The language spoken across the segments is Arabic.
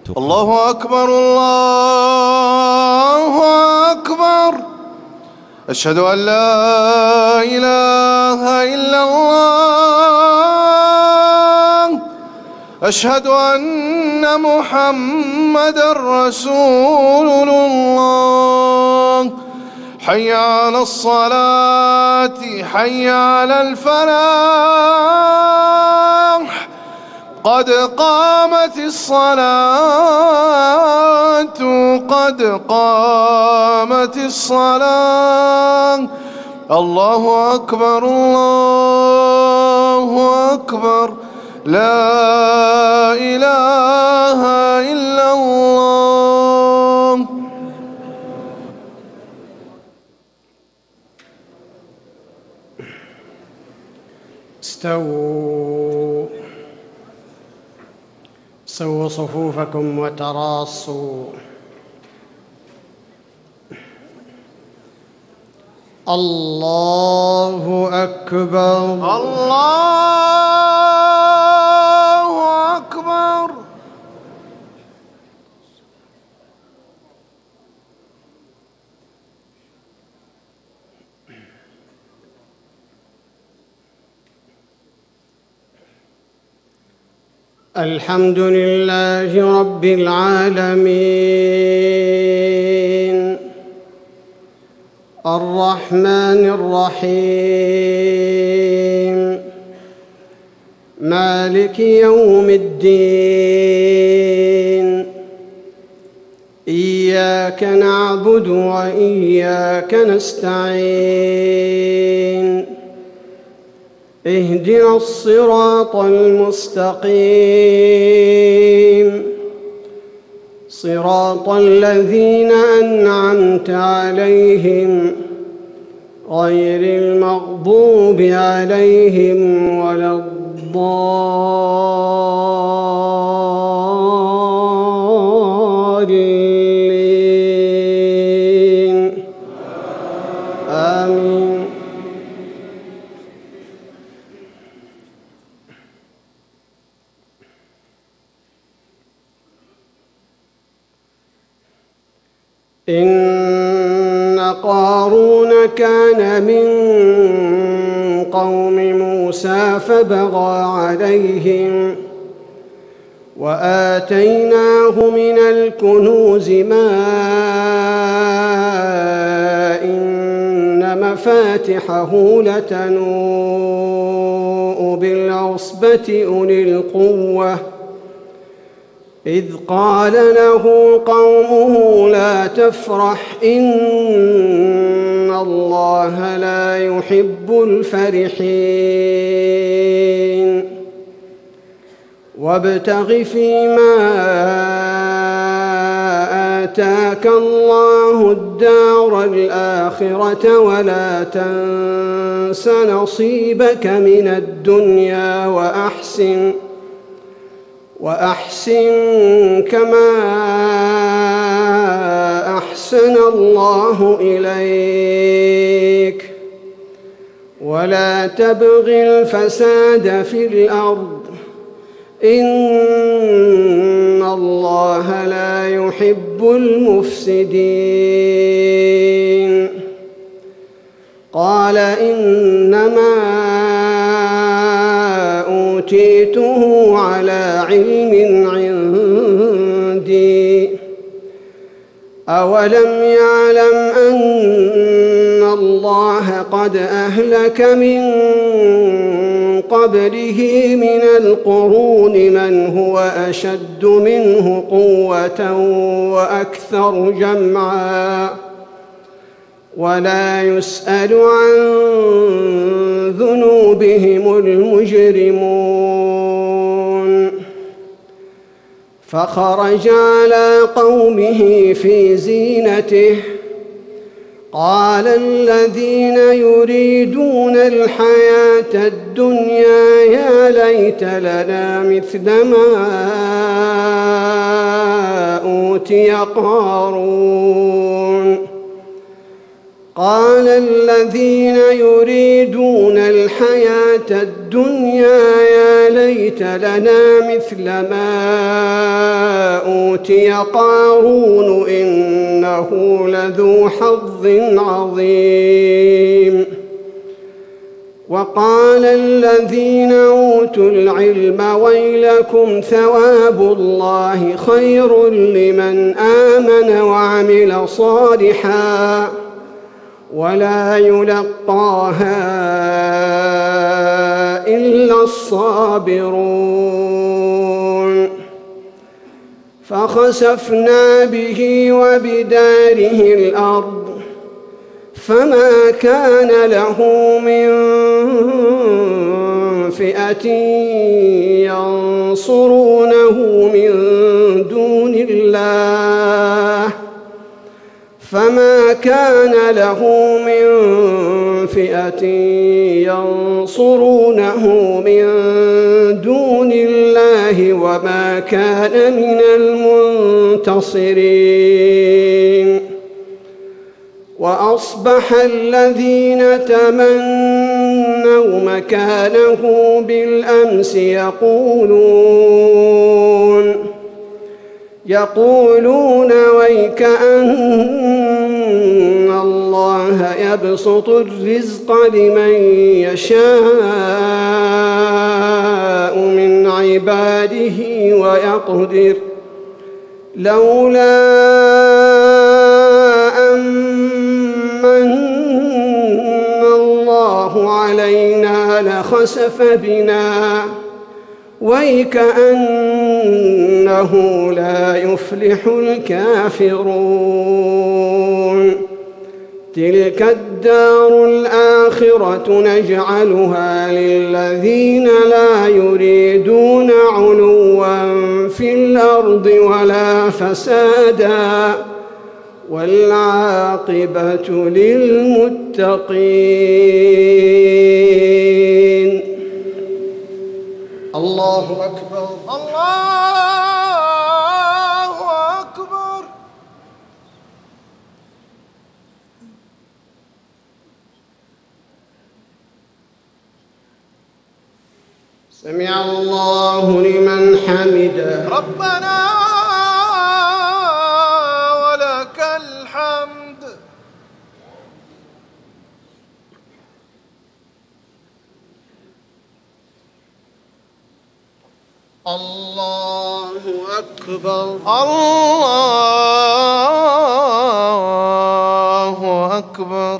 تقام. الله أكبر الله أكبر. أشهد أن لا إله إلا الله. أشهد أن محمدًا رسول الله. حي على الصلاة حي على الفلاح. قد قامت الصلاة قد قامت الصلاة. الله أكبر الله أكبر. لا إله إلا الله. سووا صفوفكم وتراصوا. الله أكبر الله أكبر. الحمد لله رب العالمين الرحمن الرحيم مالك يوم الدين. إياك نعبد وإياك نستعين. اهدنا الصراط المستقيم صراط الذين أنعمت عليهم غير المغضوب عليهم ولا الضالين. آمين. إن قارون كان من قوم موسى فبغى عليهم وآتيناه من الكنوز ما إن مفاتحه لتنوء بالعصبة أولي القوة إذ قال له قومه لا تفرح إن الله لا يحب الفرحين. وابتغ فيما آتاك الله الدار الآخرة ولا تنس نصيبك من الدنيا وأحسن كما أحسن الله إليك ولا تبغ الفساد في الأرض إن الله لا يحب المفسدين. قال إنما أوتيته على علم عندي أولم يعلم أن الله قد أهلك من قبله من القرون من هو أشد منه قوة وأكثر جمعا ولا يسأل عن ذنوبهم المجرمون. فخرج على قومه في زينته قال الذين يريدون الحياة الدنيا يا ليت لنا مثل ما أوتي قارون قال الذين يريدون الحياة الدنيا يا ليت لنا مثل ما أوتي قارون إنه لذو حظ عظيم. وقال الذين أوتوا العلم ويلكم ثواب الله خير لمن آمن وعمل صالحا ولا يلقاها إلا الصابرون. فخسفنا به وبداره الأرض فما كان له من فئة ينصرونه من دون الله وما كان من المنتصرين. وأصبح الذين تمنوا مكانه بالأمس يقولون ويكأن الله يبسط الرزق لمن يشاء من عباده ويقدر لولا أمن الله علينا لخسف بنا ويكأنه لا يفلح الكافرون. تلك الدار الآخرة نجعلها للذين لا يريدون علوا في الأرض ولا فسادا والعاقبة للمتقين. الله أكبر. الله أكبر. سمع الله لمن حمده. ربنا ولك الحمد. الله أكبر. الله أكبر.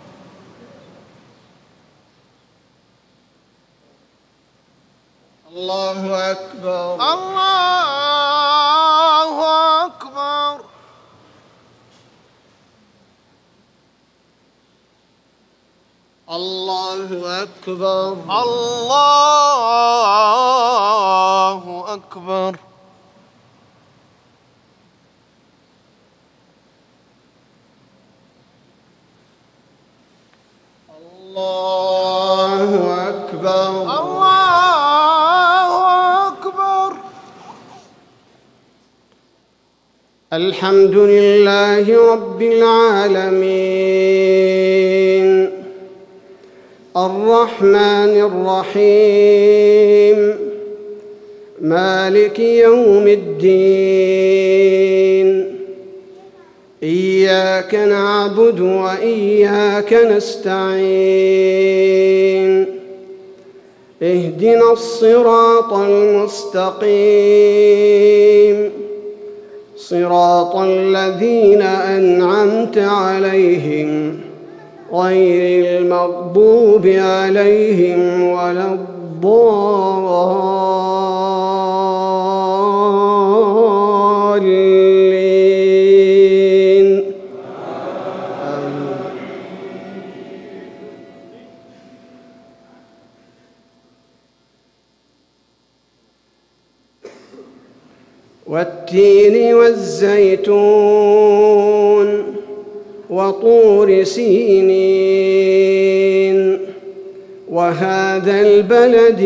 الله أكبر. الله أكبر. الله أكبر. الله أكبر. الله أكبر. الله أكبر. الحمد لله رب العالمين الرحمن الرحيم مالك يوم الدين إياك نعبد وإياك نستعين اهدنا الصراط المستقيم صراط الذين أنعمت عليهم غير المغضوب عليهم ولا الضالين. آمين. والتين والزيتون وطور سينين وهذا البلد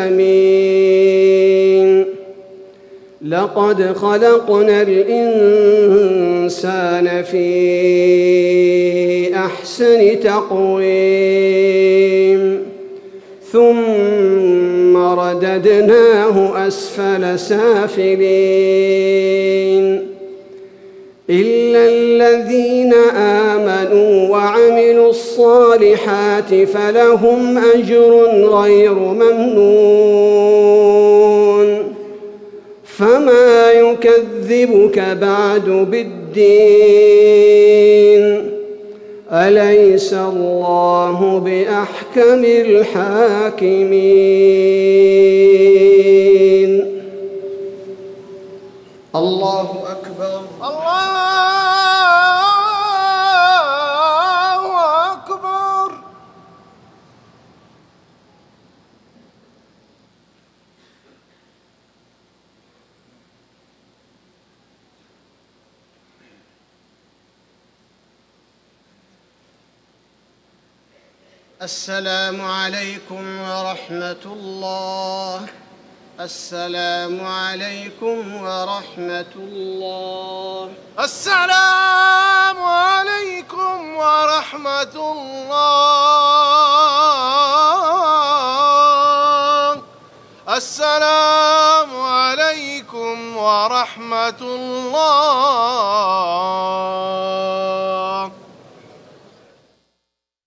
الأمين لقد خلقنا الإنسان في أحسن تقويم ثم رددناه أسفل سافلين إلا الذين آمنوا وعملوا الصالحات فلهم أجر غير ممنون فما يكذبك بعد بالدين أليس الله بأحكم الحاكمين الله أكبر الله أكبر. السلام عليكم ورحمة الله. السلام عليكم ورحمة الله. السلام عليكم ورحمة الله. السلام عليكم ورحمة الله.